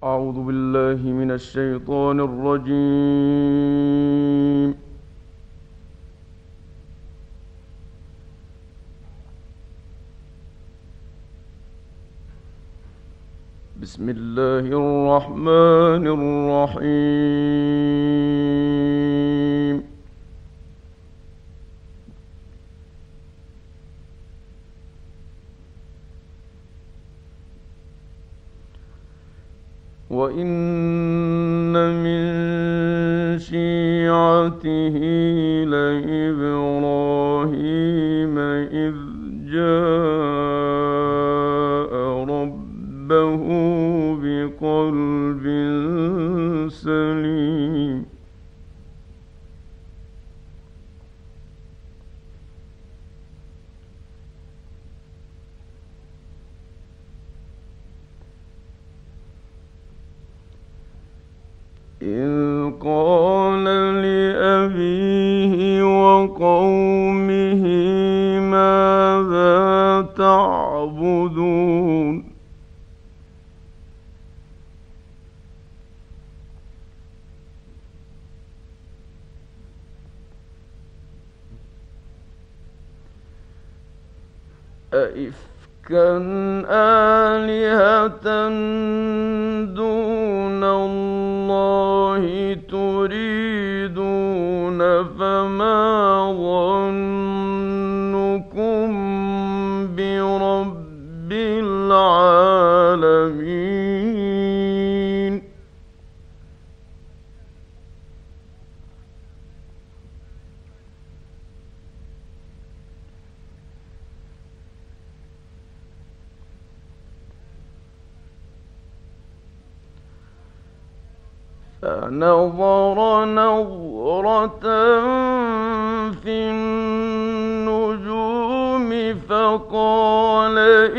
أعوذ بالله من الشيطان الرجيم. بسم الله الرحمن الرحيم. وَإِنَّ مِن شِيعَتِهِ لَإِبْرَاهِيمَ إِذْ جَاءَ رَبَّهُ بِقَلْبٍ سَلِيمٍ. إِذْ قَالَ لِأَبِيهِ وَقَوْمِهِ مَاذَا تَعْبُدُونَ أَئِفْكًا آلِهَةً دُونَ اللَّهِ تُرِيدُونَ فَمَا ظَنُّكُم بِرَبِّ الْعَالَمِينَ فَنَظَرَ نَظْرَةً فِي النُّجُومِ فَقَالَ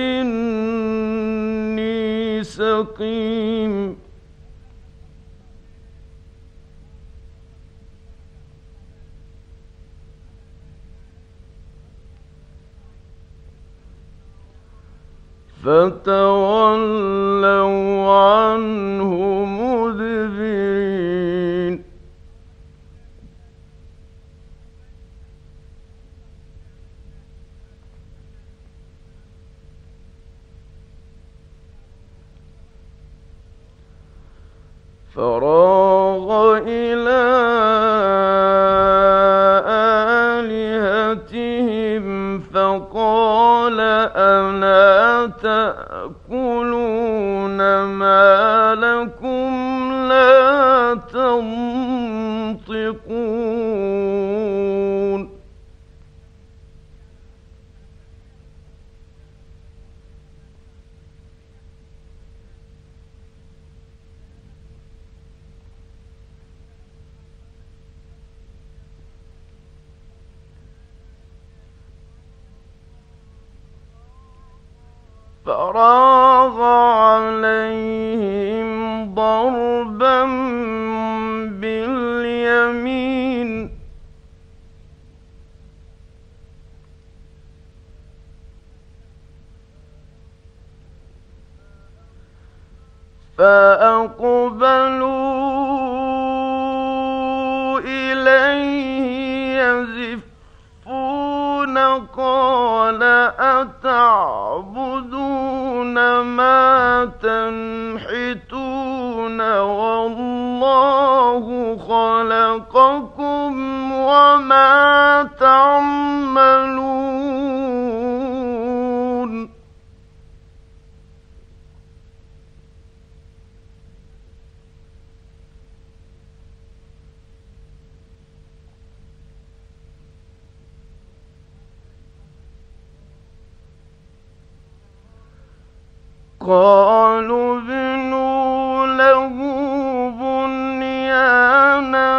إِنِّي سَقِيمٌ. فَتَوَلَّوْا عَنْهُ مُدْبِرِينَ. فَرَاغَ إِلَىٰ آلِهَتِهِمْ فَقَالَ أَلَا تَأْكُلُونَ مَا لَكُمْ لَا تَنطِقُونَ فَرَاغَ عَلَيْهِمْ ضَرْبًا بِالْيَمِينِ فَأَقْبَلُوا إِلَيْهِ يَزِفُّونَ قَالَ أَتَعْبُدُونَ مَا تَنْحِتُونَ وَاللَّهُ خَلَقَكُمْ وَمَا تَعْمَلُونَ قَالُوا ابْنُوا لَهُ بُنْيَانًا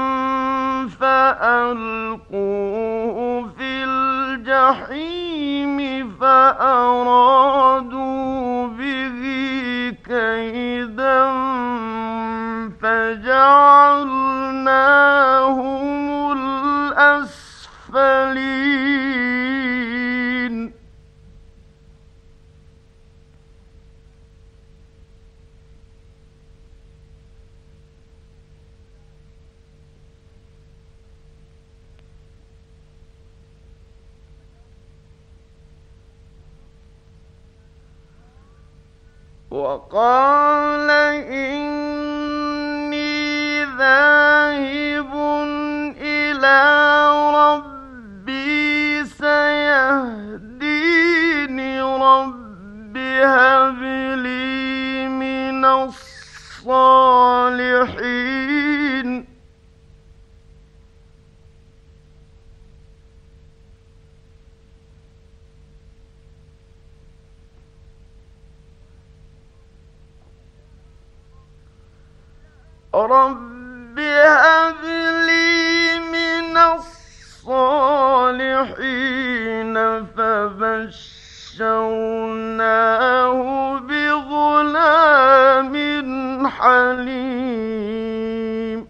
فَأَلْقُوهُ فِي الْجَحِيمِ فَأَرَادُوا بِهِ كَيْدًا فَجَعَلْنَاهُمُ الْأَسْفَلِينَ. وقال إني ذاهب إلى ربي سيهدين رب هب لي من الصالحين رب هب لي من الصالحين فبشرناه بغلام حليم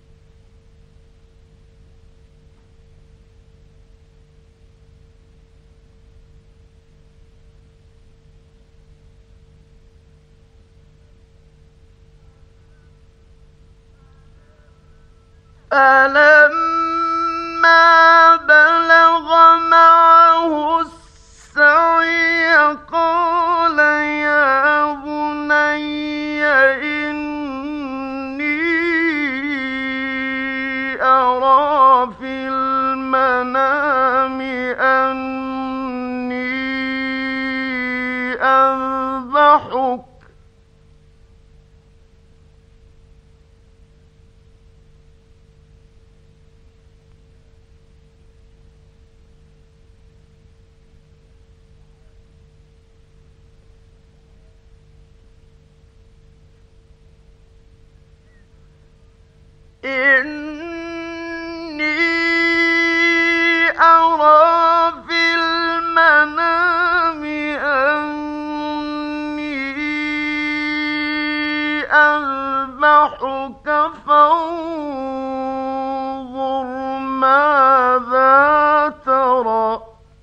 فلما بلغ معه السعي قال يا بني إني أرى في المنام أني أذبحك إني أرى في المنام أني أذبحك فانظر ماذا ترى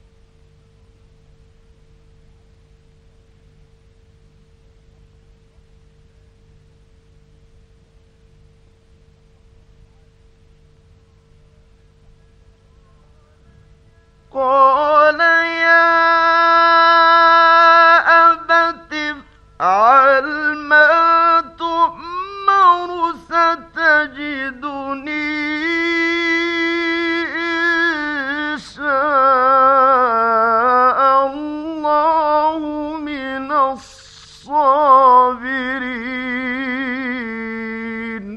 قال يا أبت افعل ما تؤمر ستجدني إن شاء الله من الصابرين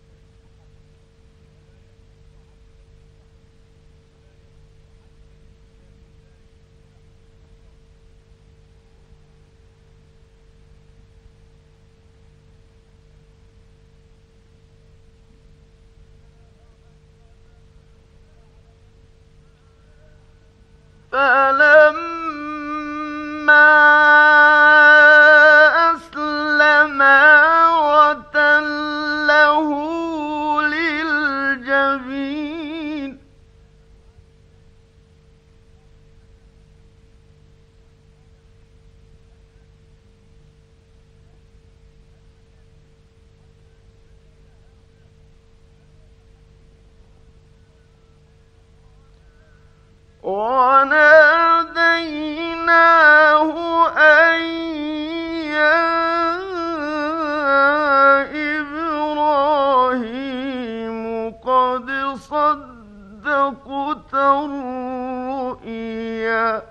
فلما أسلما وتله للجبين وناديناه أن يا إبراهيم قد صدقت الرؤيا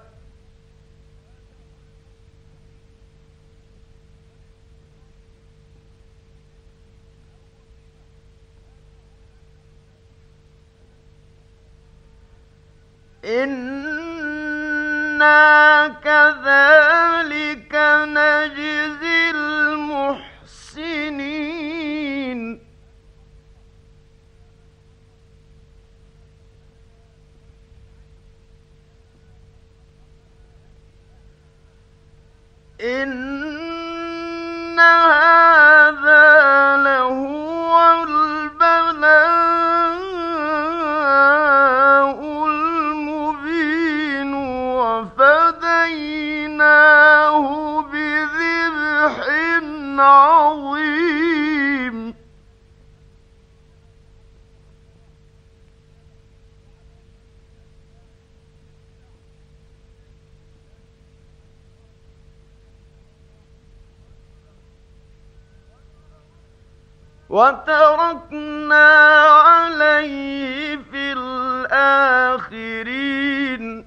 إنا كذلك نجزي المحسنين إن هذا لهو البلاء المبين وفديناه بذبح عظيم وتركنا عليه في الآخرين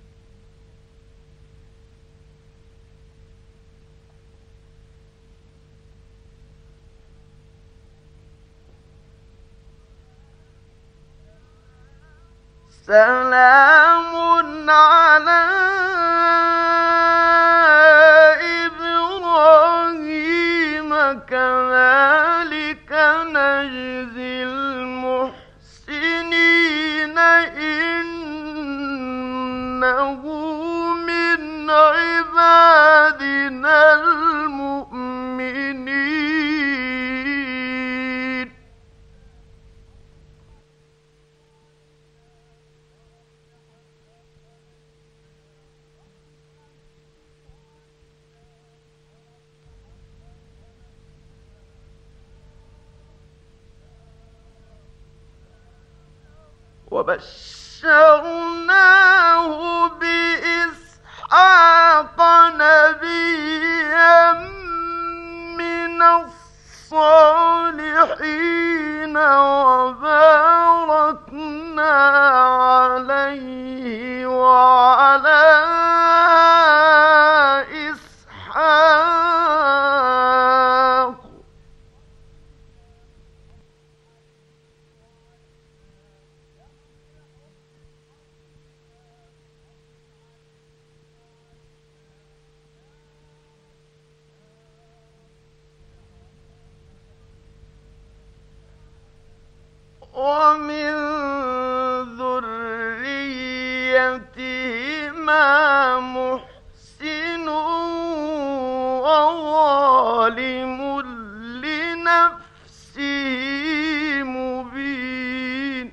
سلام على إبراهيم كذلك نجزي المحسنين إنه من عبادنا المؤمنين وبشرناه بإسحاق نبيا من الصالحين وباركنا عليه وعلى إسحاق ومن ذريتهما محسن وظالم لنفسه مبين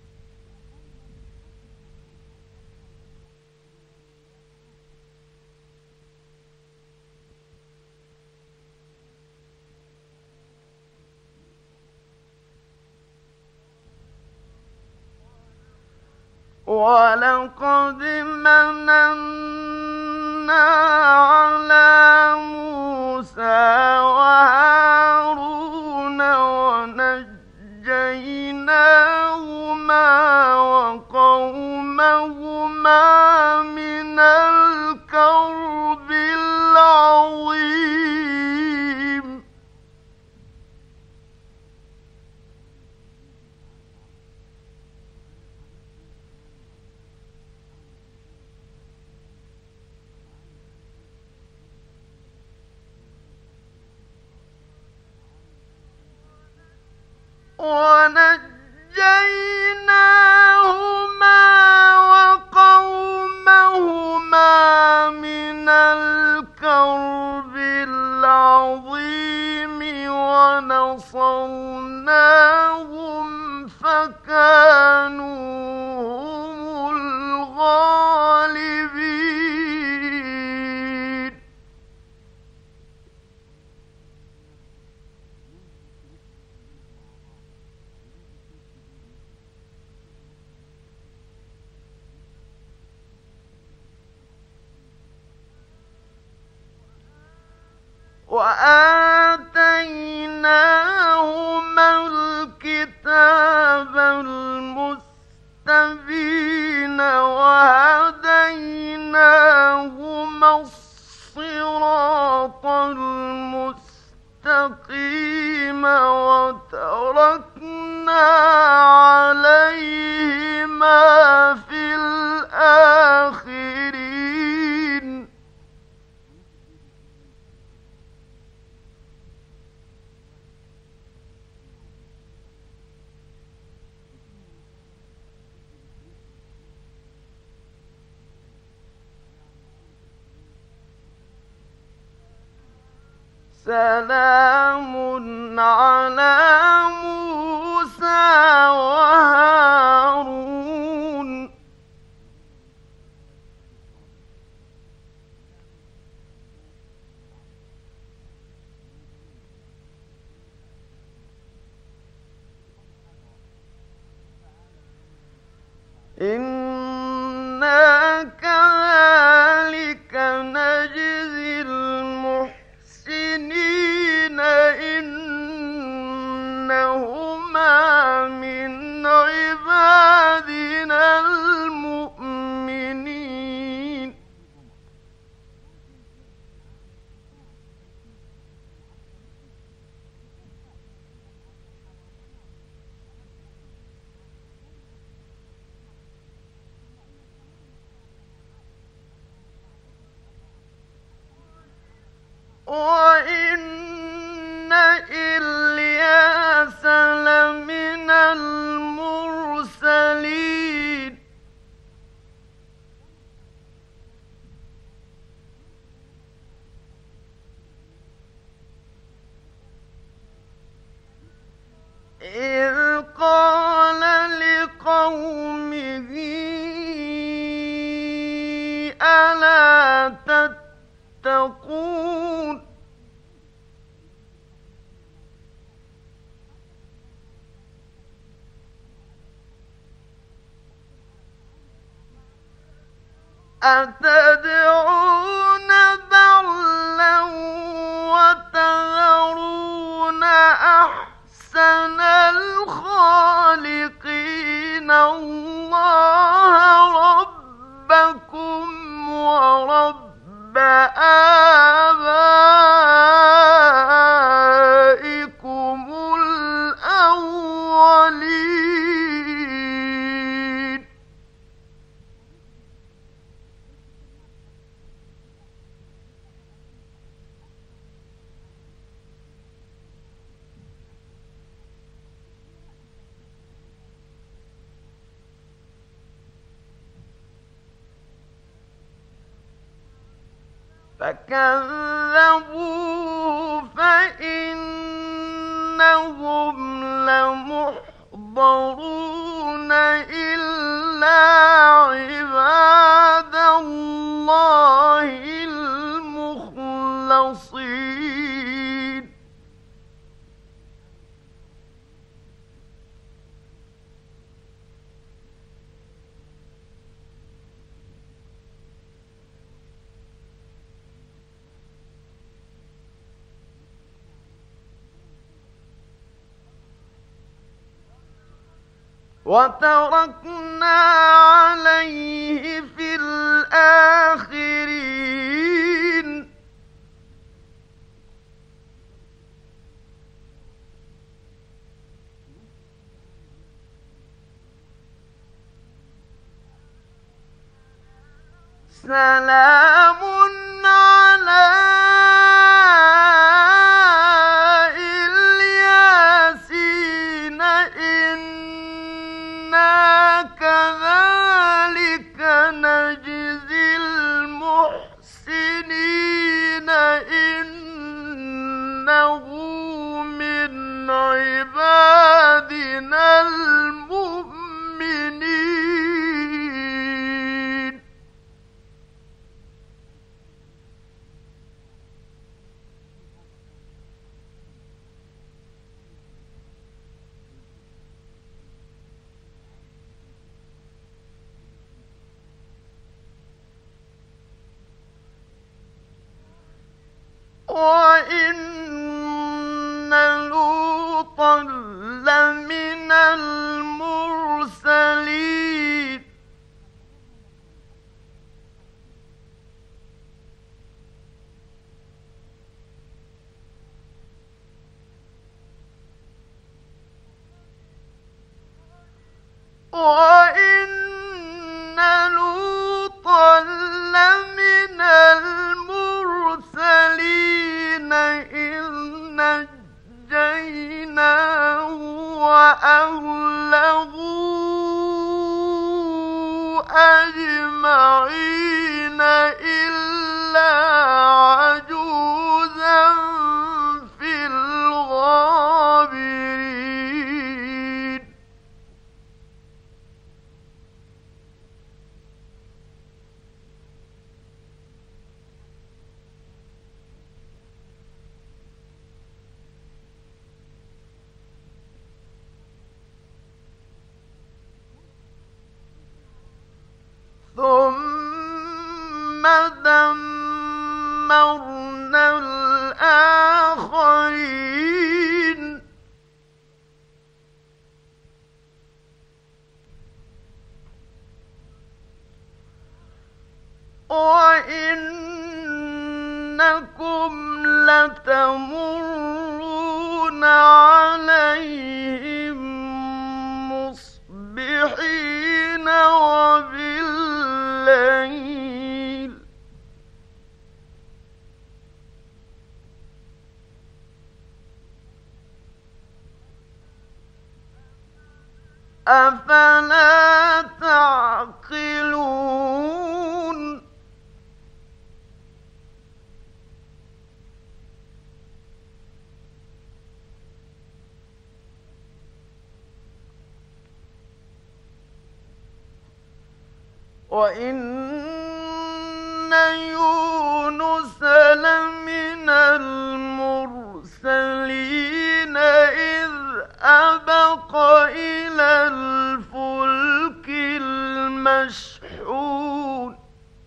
ولقد مننا على موسى وهارون ونجيناهما وقومهما من الكرب العظيم ونجيناهما وقومهما من الكرب العظيم ونصرناهم فكانوا هم الغالبين وآتيناهما الكتاب المستبين وهديناهما الصراط المستقيم وتركنا عليهما في الآخرين سلام على موسى وهارون إنا كذلك نجزي المحسنين إنه من عبادنا المؤمنين وبشرناه بإسحاق نبيا من الصالحين وباركنا عليه وعلى إسحاق ومن ذريتهما محسن وظالم لنفسه مبين ولقد مننا على موسى وهارون ونجيناهما وقومهما من الكرب العظيم ونصرناهم فكانوا هم الغالبين وإن إلياس لمن المرسلين إذ قال لقومه ألا تتقون أتدعون بعلا وتذرون أحسن الخالقين الله ربكم ورب آبائكم الأولين فكذبوه فإنهم لمحضرون إلا عباد الله المخلصين وتركنا عليه في الآخرين سلام على الياسين إنا كذلك نجزي المحسنين إنه من عبادنا المؤمنين وإن لوطا لمن المرسلين وإن لوطا لمن المرسلين إذ نجيناه وأهله أجمعين إلا عجوزا في الغابرين ثم دمرنا الآخرين وإنكم لتمرون عليهم مصبحين وبالليل أفلا تعقلون وإن يونس لمن المرسلين إذ أبق إلى الفلك المشحون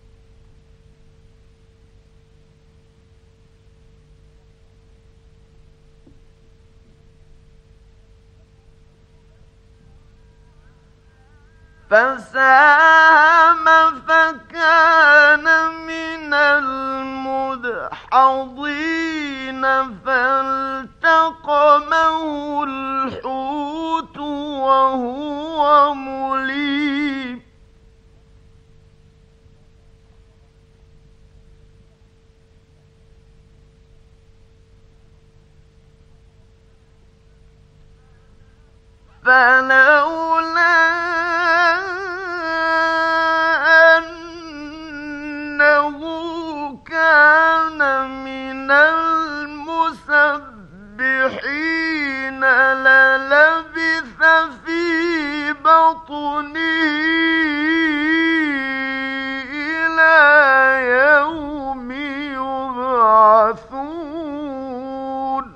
فساهم فكان من المدحضين فالتقمه الحوت وهو مليم فلولا أنه كان من المسبحين للبث في بطنه إلى يوم يبعثون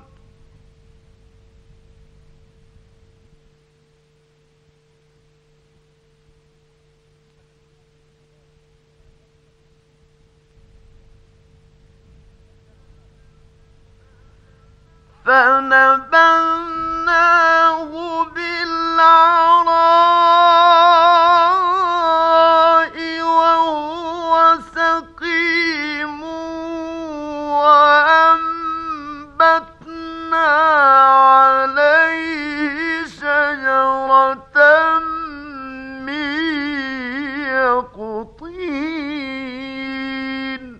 فنبذناه بالعراء وهو سقيم وأنبتنا عليه شجرة من يقطين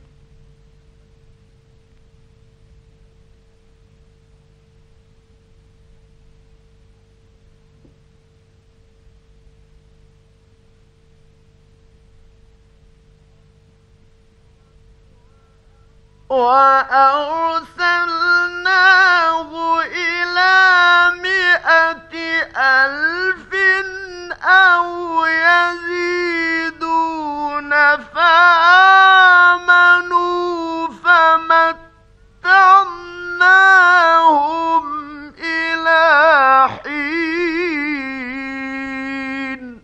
وأرسلناه إلى 100,000 أو يزيدون فآمنوا فمتعناهم إلى حين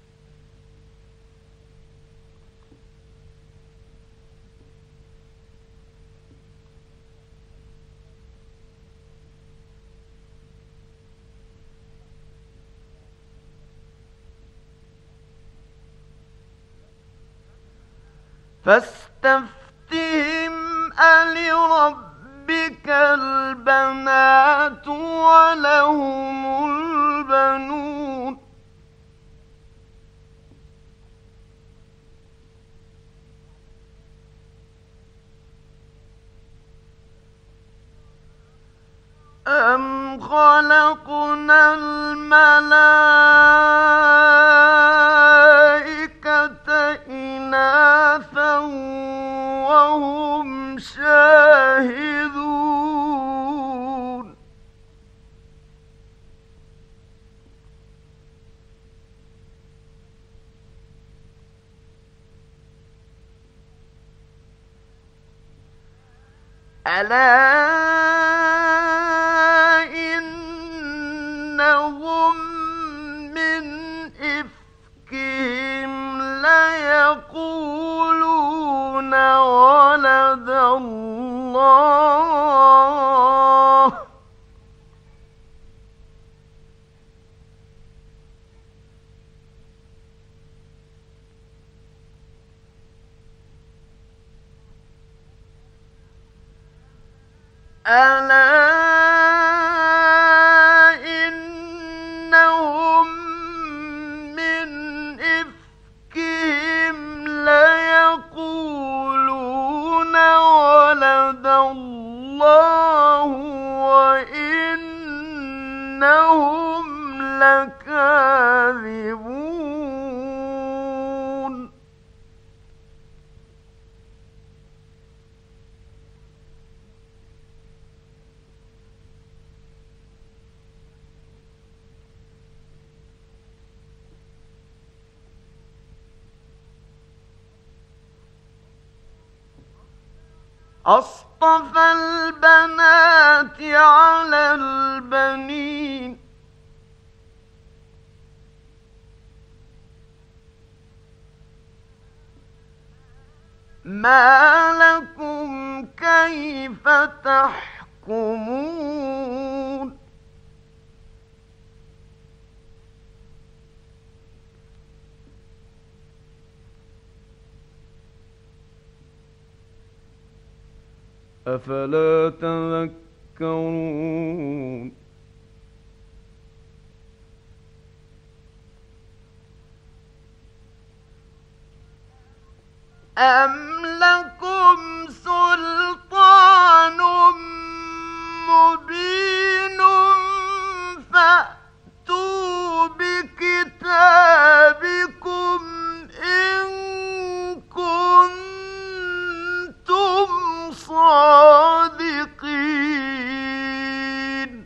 فاستفتهم ألربك البنات ولهم البنون أم خلقنا الملائكة إناثا وهم شاهدون ألا إنهم من إفكهم ليقولون ولد الله ألا إنهم من إفكهم ليقولون ولد الله وإنهم لكاذبون أصطفى البنات على البنين ما لكم كيف تحكمون أفلا تذكرون أم لكم سلطان مبين فأتوا بكتابكم إن كنتم صادقين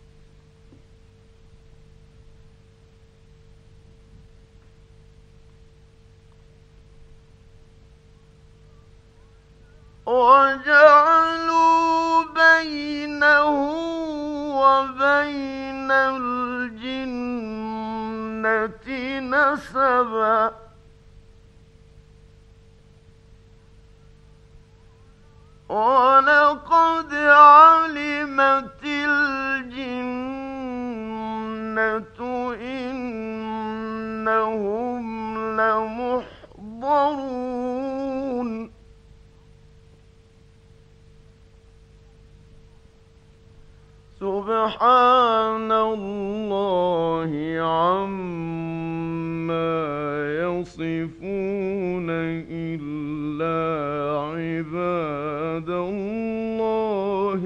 وجعلوا بينه وبين الجنة نسبا ولقد علمت الجنة إنهم لمحضرون سبحان الله عما يصفون إلا عباد الله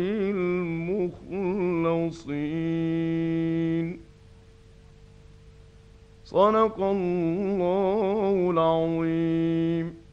المخلصين صدق الله العظيم.